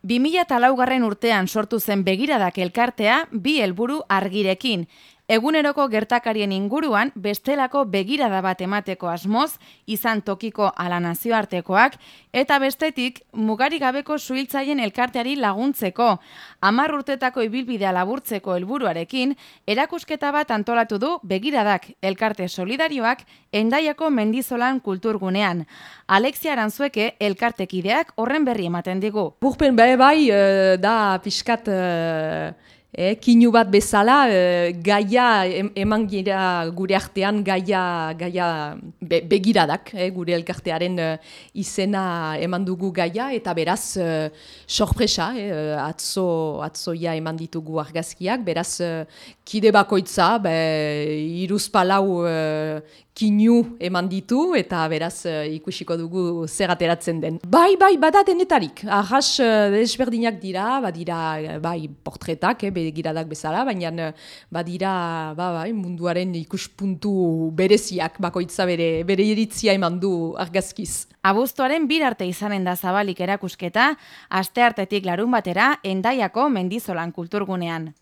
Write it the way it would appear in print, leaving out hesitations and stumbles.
2004 urtean sortu zen Begiradak elkartea bi helburu argirekin. Eguneroko gertakarien inguruan bestelako begirada bat emateko asmoz, izan tokiko ala nazioartekoak, eta bestetik mugarik gabeko suhiltzaileen elkarteari laguntzeko. 10 urtetako ibilbidea laburtzeko helburuarekin, erakusketa bat antolatu du Begiradak elkarte solidarioak Hendaiako Mendizolan kulturgunean. Alexia Aranzueke elkartekideak horren berri ematen digu. Burpen bai, da pixkat kinu bat bezala, gaia eman gira gure artean gaia begiradak, gure elkartearen izena eman dugu gaia, eta beraz sorpresa, atzoia eman ditugu argazkiak, beraz kide bakoitza, 3-4 kinu eman ditu, eta beraz ikusiko dugu zer ateratzen den. Bai, bada denetarik. Arras desberdinak dira, badira portretak, begiradak bezala, baina badira munduaren ikuspuntu bereziak, bakoitza bere iritzia eman du argazkiz. Abuztuaren 2 arte izanen da zabalik erakusketa, asteartetik larunbatera Hendaiako Mendizolan kulturgunean.